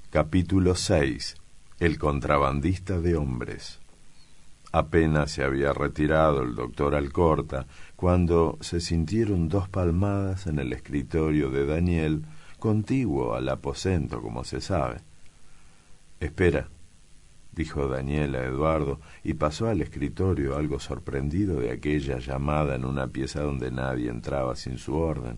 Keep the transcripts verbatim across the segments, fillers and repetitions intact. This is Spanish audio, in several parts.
Capítulo seis. El contrabandista de hombres. Apenas se había retirado el doctor Alcorta cuando se sintieron dos palmadas en el escritorio de Daniel, contiguo al aposento, como se sabe. «Espera», dijo Daniel a Eduardo, y pasó al escritorio algo sorprendido de aquella llamada en una pieza donde nadie entraba sin su orden.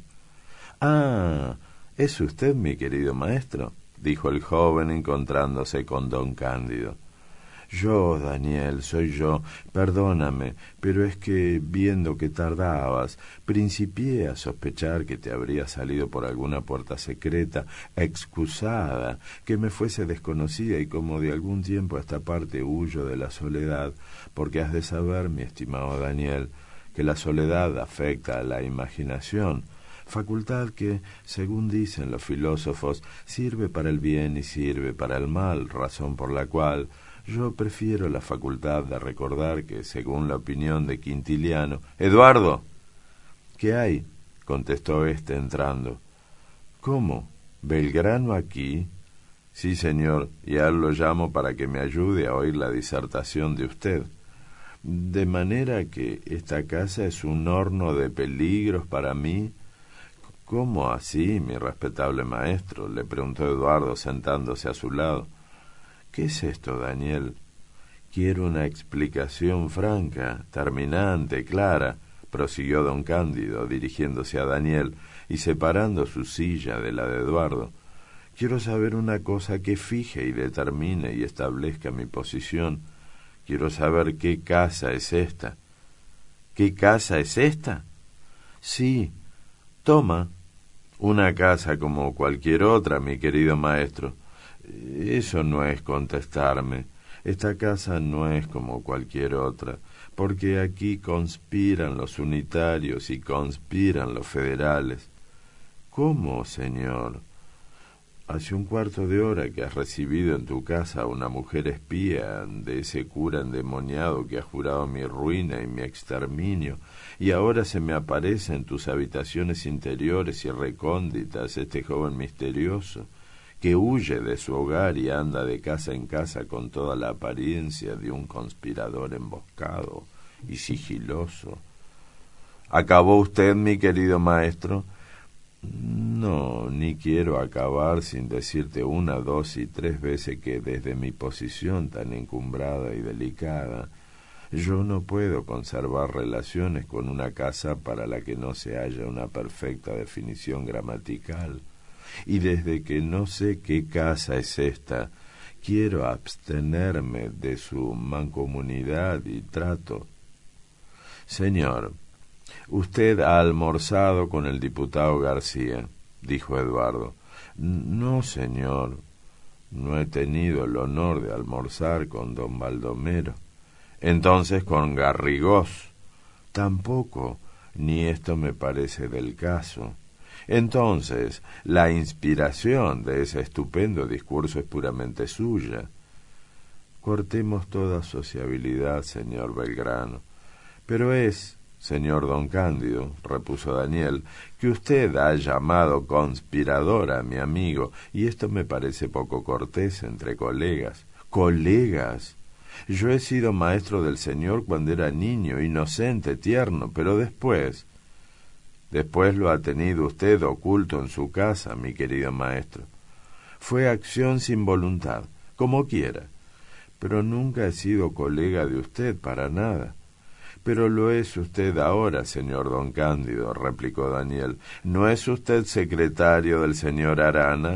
«Ah, ¿es usted mi querido maestro?», dijo el joven encontrándose con don Cándido. «Yo, Daniel, soy yo. Perdóname, pero es que, viendo que tardabas, principié a sospechar que te habría salido por alguna puerta secreta, excusada, que me fuese desconocida, y como de algún tiempo a esta parte huyo de la soledad, porque has de saber, mi estimado Daniel, que la soledad afecta a la imaginación, facultad que, según dicen los filósofos, sirve para el bien y sirve para el mal, razón por la cual yo prefiero la facultad de recordar que, según la opinión de Quintiliano... «¡Eduardo!». «¿Qué hay?», contestó éste entrando. «¿Cómo? ¿Belgrano aquí?». «Sí, señor, y a él lo llamo para que me ayude a oír la disertación de usted». «¿De manera que esta casa es un horno de peligros para mí?». «¿Cómo así, mi respetable maestro?», le preguntó Eduardo sentándose a su lado. «¿Qué es esto, Daniel?». «Quiero una explicación franca, terminante, clara», prosiguió don Cándido, dirigiéndose a Daniel y separando su silla de la de Eduardo. «Quiero saber una cosa que fije y determine y establezca mi posición. Quiero saber qué casa es esta». «¿Qué casa es esta?». «Sí, toma». «Una casa como cualquier otra, mi querido maestro». «Eso no es contestarme. Esta casa no es como cualquier otra, porque aquí conspiran los unitarios y conspiran los federales». «¿Cómo, señor?». «Hace un cuarto de hora que has recibido en tu casa a una mujer espía de ese cura endemoniado que ha jurado mi ruina y mi exterminio, y ahora se me aparece en tus habitaciones interiores y recónditas este joven misterioso, que huye de su hogar y anda de casa en casa con toda la apariencia de un conspirador emboscado y sigiloso». «¿Acabó usted, mi querido maestro?». «No, ni quiero acabar sin decirte una, dos y tres veces que desde mi posición tan encumbrada y delicada, yo no puedo conservar relaciones con una casa para la que no se haya una perfecta definición gramatical, y desde que no sé qué casa es esta, quiero abstenerme de su mancomunidad y trato». «Señor, usted ha almorzado con el diputado García», dijo Eduardo. «No, señor, no he tenido el honor de almorzar con don Baldomero». «Entonces con Garrigós». «Tampoco, ni esto me parece del caso». «Entonces, la inspiración de ese estupendo discurso es puramente suya». «Cortemos toda sociabilidad, señor Belgrano. Pero es, señor don Cándido», repuso Daniel, «que usted ha llamado conspirador a mi amigo, y esto me parece poco cortés entre colegas». «¿Colegas? Yo he sido maestro del señor cuando era niño, inocente, tierno, pero después...». «Después lo ha tenido usted oculto en su casa, mi querido maestro». «Fue acción sin voluntad, como quiera. Pero nunca he sido colega de usted para nada». «Pero lo es usted ahora, señor don Cándido», replicó Daniel. «¿No es usted secretario del señor Arana?».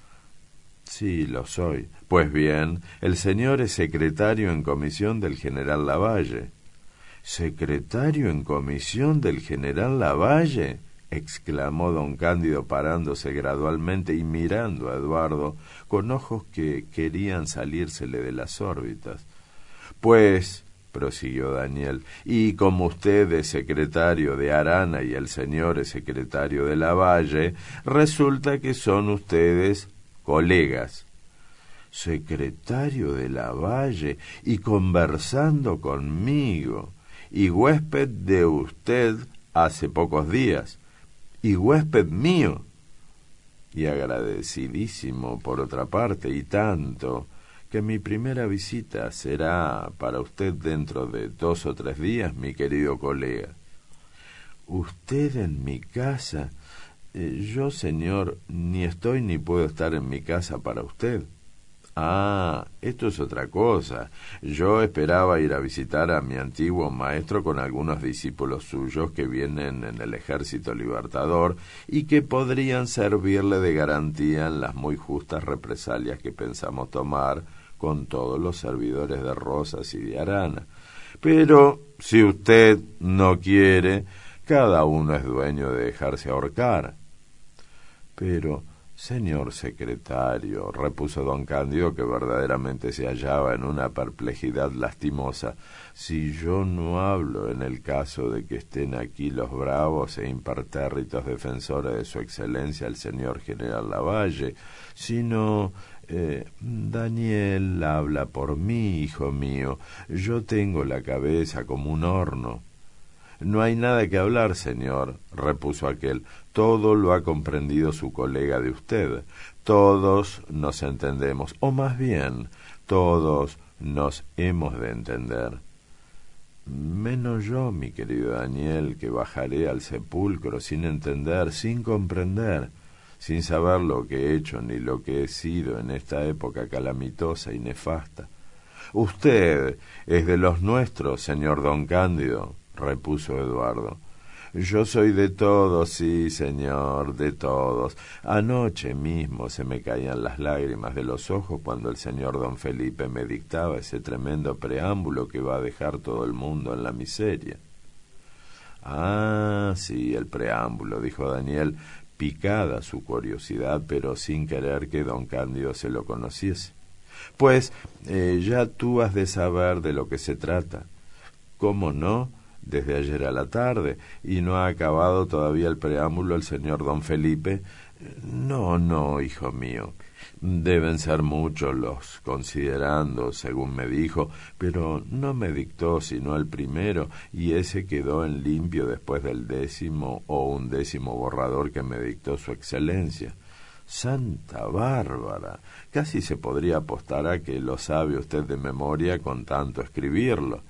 «Sí, lo soy». «Pues bien, el señor es secretario en comisión del general Lavalle». «¿Secretario en comisión del general Lavalle?», exclamó don Cándido parándose gradualmente y mirando a Eduardo con ojos que querían salírsele de las órbitas. «Pues», prosiguió Daniel, «y como usted es secretario de Arana y el señor es secretario de Lavalle, resulta que son ustedes colegas». «Secretario de Lavalle y conversando conmigo, y huésped de usted hace pocos días». «¿Y huésped mío?». y agradecidísimo por otra parte, y tanto, que mi primera visita será para usted dentro de dos o tres días, mi querido colega. ¿Usted en mi casa? Eh, yo, señor, ni estoy ni puedo estar en mi casa para usted. Ah, esto es otra cosa. Yo esperaba ir a visitar a mi antiguo maestro con algunos discípulos suyos que vienen en el Ejército Libertador y que podrían servirle de garantía en las muy justas represalias que pensamos tomar con todos los servidores de Rosas y de Arana. Pero si usted no quiere, cada uno es dueño de dejarse ahorcar. Pero, señor secretario, repuso don Cándido, que verdaderamente se hallaba en una perplejidad lastimosa, si yo no hablo en el caso de que estén aquí los bravos e impertérritos defensores de su excelencia el señor general Lavalle, sino... Eh, Daniel habla por mí, hijo mío. Yo tengo la cabeza como un horno. No hay nada que hablar, señor, repuso aquel. Todo lo ha comprendido su colega de usted. Todos nos entendemos, o más bien, todos nos hemos de entender. Menos yo, mi querido Daniel, que bajaré al sepulcro sin entender, sin comprender, sin saber lo que he hecho ni lo que he sido en esta época calamitosa y nefasta. Usted es de los nuestros, señor don Cándido, repuso Eduardo. Yo soy de todos, sí, señor, de todos. Anoche mismo se me caían las lágrimas de los ojos cuando el señor don Felipe me dictaba ese tremendo preámbulo que va a dejar todo el mundo en la miseria. Ah, sí, el preámbulo, dijo Daniel, picada su curiosidad, pero sin querer que don Cándido se lo conociese. Pues eh, ya tú has de saber de lo que se trata. ¿Cómo no? Desde ayer a la tarde, y no ha acabado todavía el preámbulo el señor don Felipe. No, no, hijo mío. Deben ser muchos los considerando, según me dijo, pero no me dictó sino el primero, y ese quedó en limpio después del décimo o undécimo borrador que me dictó su excelencia. Santa Bárbara, casi se podría apostar a que lo sabe usted de memoria con tanto escribirlo.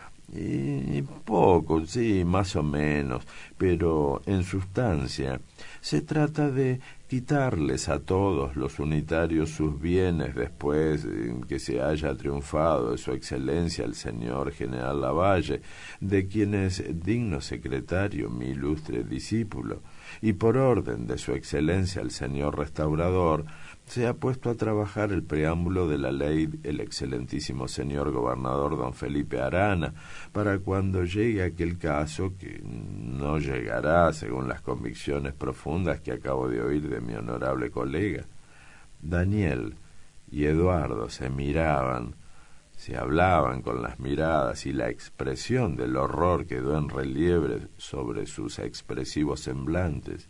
Y poco, sí, más o menos, pero en sustancia se trata de quitarles a todos los unitarios sus bienes después que se haya triunfado de su excelencia el señor general Lavalle, de quien es digno secretario mi ilustre discípulo, y por orden de su excelencia el señor restaurador, se ha puesto a trabajar el preámbulo de la ley el excelentísimo señor gobernador don Felipe Arana, para cuando llegue aquel caso, que no llegará según las convicciones profundas que acabo de oír de mi honorable colega. Daniel y Eduardo se miraban, se hablaban con las miradas, y la expresión del horror quedó en relieve sobre sus expresivos semblantes.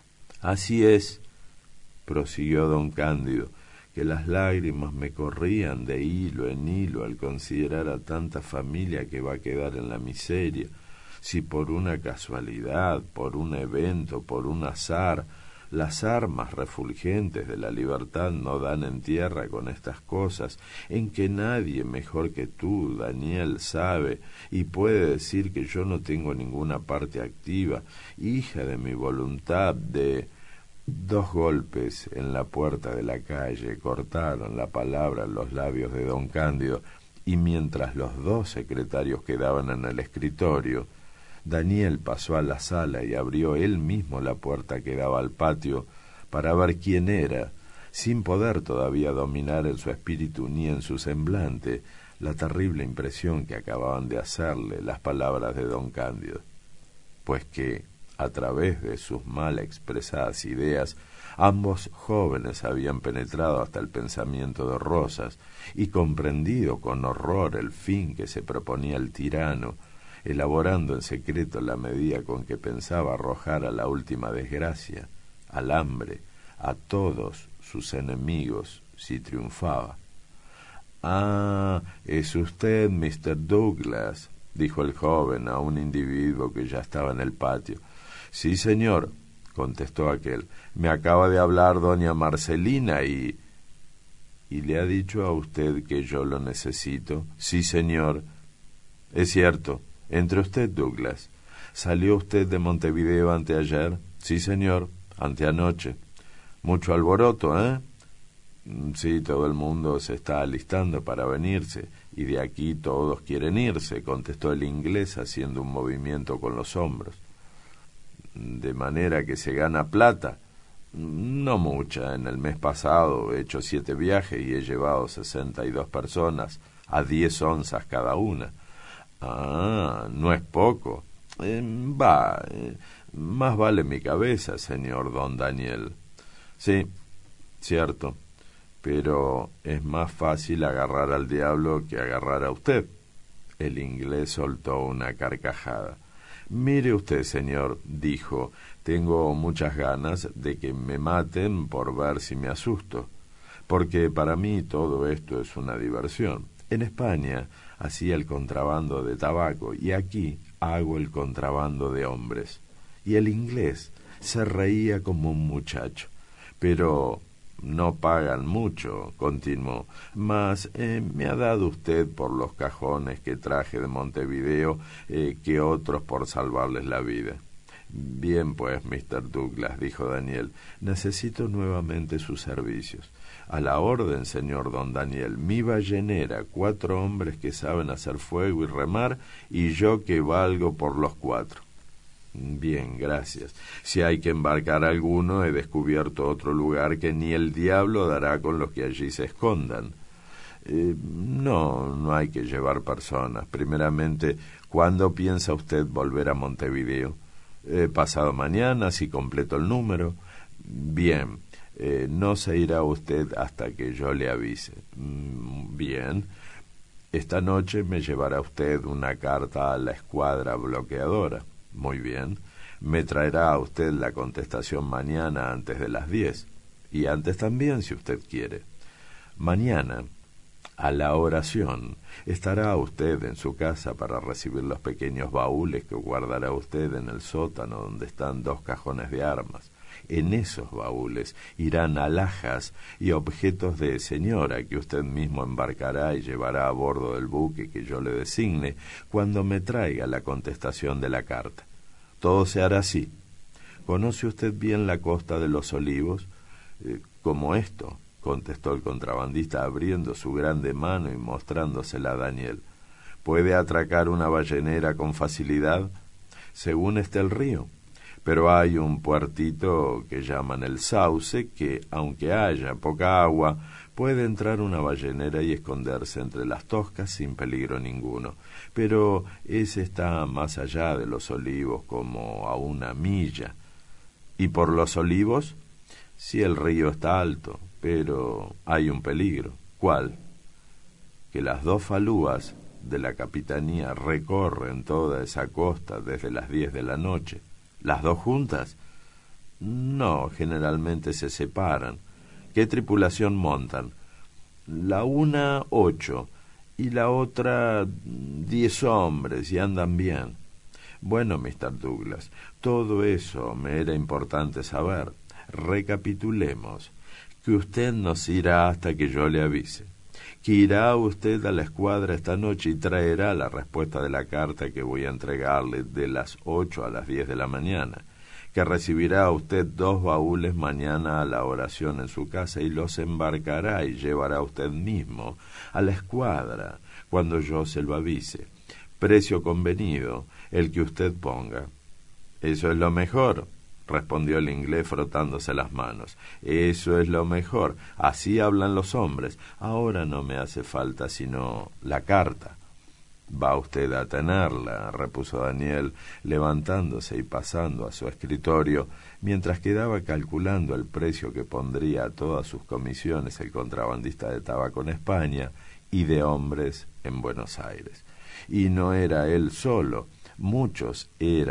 Así es, prosiguió don Cándido, que las lágrimas me corrían de hilo en hilo al considerar a tanta familia que va a quedar en la miseria, si por una casualidad, por un evento, por un azar, las armas refulgentes de la libertad no dan en tierra con estas cosas, en que nadie mejor que tú, Daniel, sabe y puede decir que yo no tengo ninguna parte activa, hija de mi voluntad de... Dos golpes en la puerta de la calle cortaron la palabra en los labios de don Cándido, y mientras los dos secretarios quedaban en el escritorio, Daniel pasó a la sala y abrió él mismo la puerta que daba al patio para ver quién era, sin poder todavía dominar en su espíritu ni en su semblante la terrible impresión que acababan de hacerle las palabras de don Cándido, pues que a través de sus mal expresadas ideas, ambos jóvenes habían penetrado hasta el pensamiento de Rosas y comprendido con horror el fin que se proponía el tirano, elaborando en secreto la medida con que pensaba arrojar a la última desgracia, al hambre, a todos sus enemigos, si triunfaba. «Ah, es usted mister Douglas», dijo el joven a un individuo que ya estaba en el patio. «Sí, señor», contestó aquel. Me acaba de hablar doña Marcelina y... ¿Y le ha dicho a usted que yo lo necesito? Sí, señor. Es cierto. Entre usted, Douglas. ¿Salió usted de Montevideo anteayer? Sí, señor. Anteanoche. Mucho alboroto, ¿eh? Sí, todo el mundo se está alistando para venirse, y de aquí todos quieren irse, contestó el inglés haciendo un movimiento con los hombros. De manera que se gana plata. No mucha. En el mes pasado he hecho siete viajes y he llevado sesenta y dos personas a diez onzas cada una. Ah, no es poco. Eh, va, eh, más vale mi cabeza, señor don Daniel. Sí, cierto, pero es más fácil agarrar al diablo que agarrar a usted. El inglés soltó una carcajada. Mire usted, señor, dijo, tengo muchas ganas de que me maten por ver si me asusto, porque para mí todo esto es una diversión. En España hacía el contrabando de tabaco y aquí hago el contrabando de hombres. Y el inglés se reía como un muchacho. Pero no pagan mucho, continuó, mas eh, me ha dado usted por los cajones que traje de Montevideo eh, que otros por salvarles la vida. Bien, pues, mister Douglas, dijo Daniel, necesito nuevamente sus servicios. A la orden, señor don Daniel, mi ballenera, cuatro hombres que saben hacer fuego y remar, y yo que valgo por los cuatro. Bien, gracias. Si hay que embarcar alguno, he descubierto otro lugar que ni el diablo dará con los que allí se escondan. Eh, no, no hay que llevar personas. Primeramente, ¿cuándo piensa usted volver a Montevideo? Eh, pasado mañana, si completo el número. Bien, eh, no se irá usted hasta que yo le avise. Mm, bien. Esta noche me llevará usted una carta a la escuadra bloqueadora. Muy bien. Me traerá a usted la contestación mañana antes de las diez. Y antes también, si usted quiere. Mañana, a la oración, estará usted en su casa para recibir los pequeños baúles que guardará usted en el sótano donde están dos cajones de armas. En esos baúles irán alhajas y objetos de señora que usted mismo embarcará y llevará a bordo del buque que yo le designe cuando me traiga la contestación de la carta. Todo se hará así. ¿Conoce usted bien la costa de los Olivos? Eh, como esto, contestó el contrabandista abriendo su grande mano y mostrándosela a Daniel. ¿Puede atracar una ballenera con facilidad? Según esté el río. Pero hay un puertito que llaman el Sauce, que, aunque haya poca agua, puede entrar una ballenera y esconderse entre las toscas sin peligro ninguno. Pero ese está más allá de los Olivos, como a una milla. ¿Y por los Olivos? Sí, el río está alto, pero hay un peligro. ¿Cuál? Que las dos falúas de la capitanía recorren toda esa costa desde las diez de la noche. ¿Las dos juntas? No, generalmente se separan. ¿Qué tripulación montan? La una, ocho, y la otra, diez hombres, y andan bien. Bueno, mister Douglas, todo eso me era importante saber. Recapitulemos. Que usted nos irá hasta que yo le avise. Que irá usted a la escuadra esta noche y traerá la respuesta de la carta que voy a entregarle de las ocho a las diez de la mañana. Que recibirá usted dos baúles mañana a la oración en su casa y los embarcará y llevará usted mismo a la escuadra cuando yo se lo avise. Precio convenido, el que usted ponga. Eso es lo mejor, respondió el inglés frotándose las manos. Eso es lo mejor. Así hablan los hombres. Ahora no me hace falta sino la carta. Va usted a tenerla, repuso Daniel, levantándose y pasando a su escritorio, mientras quedaba calculando el precio que pondría a todas sus comisiones el contrabandista de tabaco en España y de hombres en Buenos Aires. Y no era él solo. Muchos eran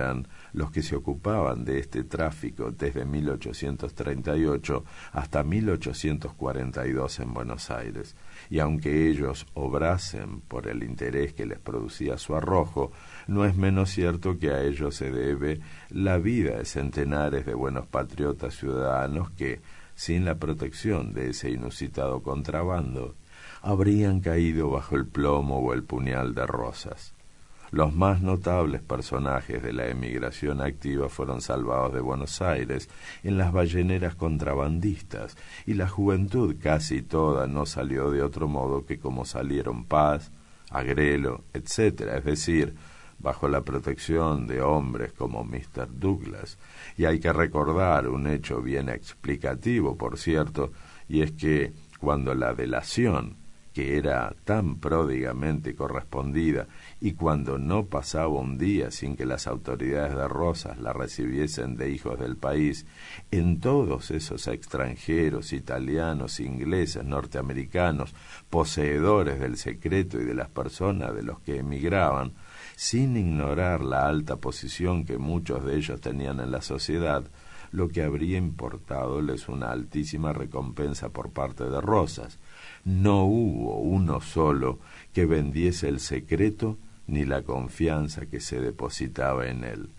los que se ocupaban de este tráfico desde mil ochocientos treinta y ocho hasta mil ochocientos cuarenta y dos en Buenos Aires, y aunque ellos obrasen por el interés que les producía su arrojo, no es menos cierto que a ellos se debe la vida de centenares de buenos patriotas ciudadanos que, sin la protección de ese inusitado contrabando, habrían caído bajo el plomo o el puñal de Rosas. Los más notables personajes de la emigración activa fueron salvados de Buenos Aires en las balleneras contrabandistas, y la juventud casi toda no salió de otro modo que como salieron Paz, Agrelo, etcétera, es decir, bajo la protección de hombres como mister Douglas. Y hay que recordar un hecho bien explicativo, por cierto, y es que cuando la delación, que era tan pródigamente correspondida, y cuando no pasaba un día sin que las autoridades de Rosas la recibiesen de hijos del país, en todos esos extranjeros, italianos, ingleses, norteamericanos, poseedores del secreto y de las personas de los que emigraban, sin ignorar la alta posición que muchos de ellos tenían en la sociedad, lo que habría importadoles una altísima recompensa por parte de Rosas. No hubo uno solo que vendiese el secreto ni la confianza que se depositaba en él.